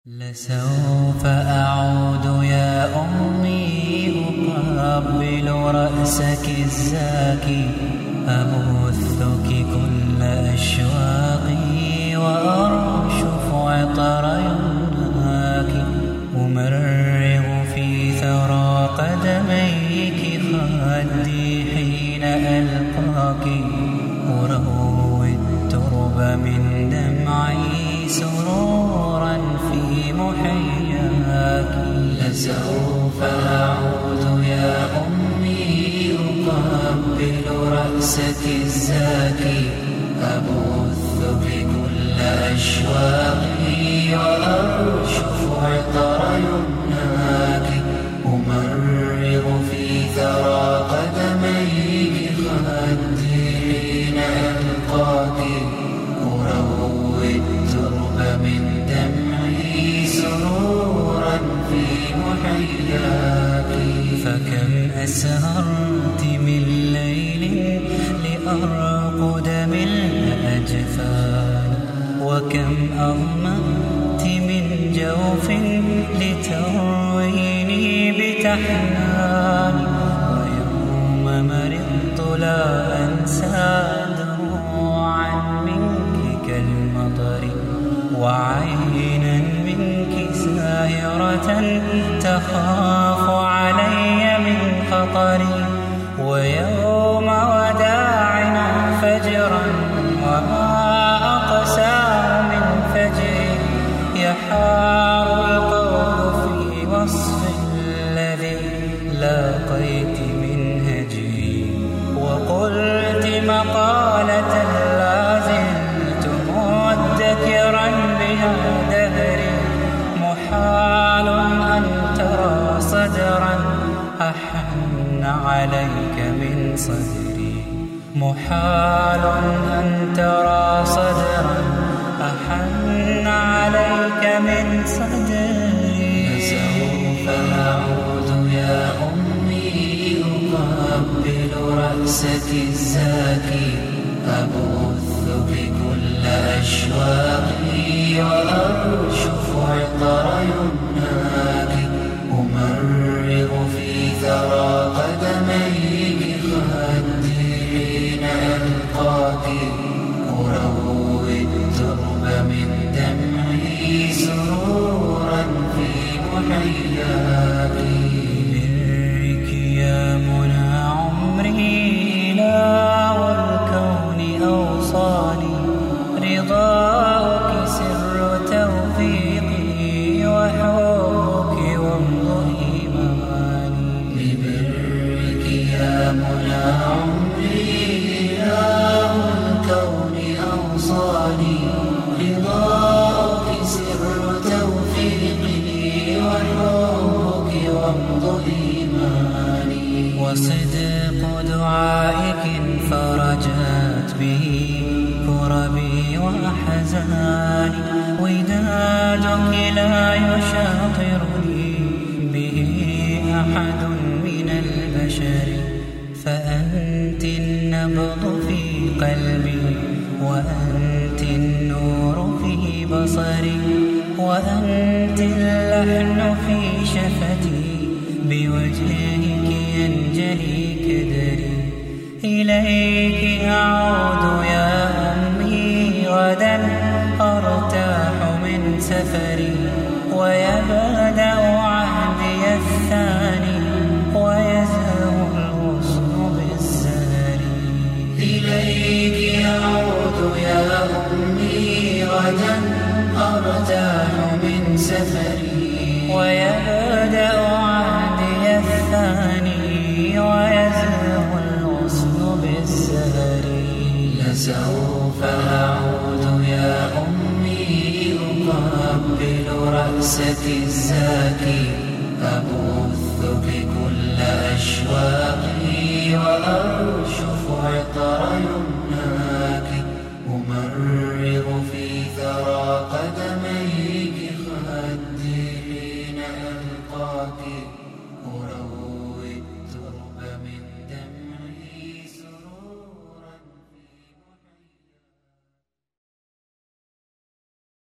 لسوف أعود يا أمي أقبل رأسك الزاكي، أبثك كل أشواقي وأرشف عطر يمناك، أمرغ في ثرى قدميك خدي حين ألقاك، أروي الترب من دمعي سرورا في محياك. لسوف أعود يا أمي أقبل رأسك الزاكي، أبثك كل أشواقي وأرشف عطر يمناك، أمرغ في ثرى قدميك خدي حين ألقاك، أروي الترب من دمعي سرورا في محياك. فكم أسهرت من ليل لأرقد من الأجفان، وكم أظمأت من جوف لترويني بتحنان، ويوم مرضت لا أنسى دموعا منك كالمطر، وعينا منك ساهرة تخاف علي من خطري، ويوم وداعنا فجرا وما أقسى من فجري، يحار القول في وصف الذي لاقيت من هجري، وقلت مقالة لا زلت مدكرا بها دهري، محال أن ترى صدرا أحن عليك من صدري، محال أن ترى صدرا أحن عليك من صدري. فسوف أعود يا أمي أقبل رأسك الزاكي، أبثك كل أشواقي وأرشف عطر يمناك، أمرغ في ثرى قدميك خدي حين ألقاك، أروي الترب من دمعي سرورا في محياك. برك يا منى عمري لا والكون أوصاني، رضاك سر توفيقي وحبك وامض إيماني. ببرك يا منى عمري لا والكون أوصاني، رضاك سر توفيقي وحبك وامض إيماني. وصدق دعائك فرجت به كربي وأحزاني، ودادك لا يشاطرني به أحد من البشر، فأنت النبض في قلبي وأنت النور في بصري، وأنت اللحن في شفتي بوجهك ينجلي كدري. إليك أعود يا أمي غدا أرتاح من سفري، ويبدأ عهدي الثاني ويزهو الغصن بالزهر. إليك أعود يا أمي غدا أرتاح من سفري، ويبدأ عهدي الثاني ويزهو الغصن بالزهر. لسوف أعود يا أمي أقبل رأسك الزاكي، أبثك كل أشواقي وأرشف عطر يمناك، أمرغ في ثرى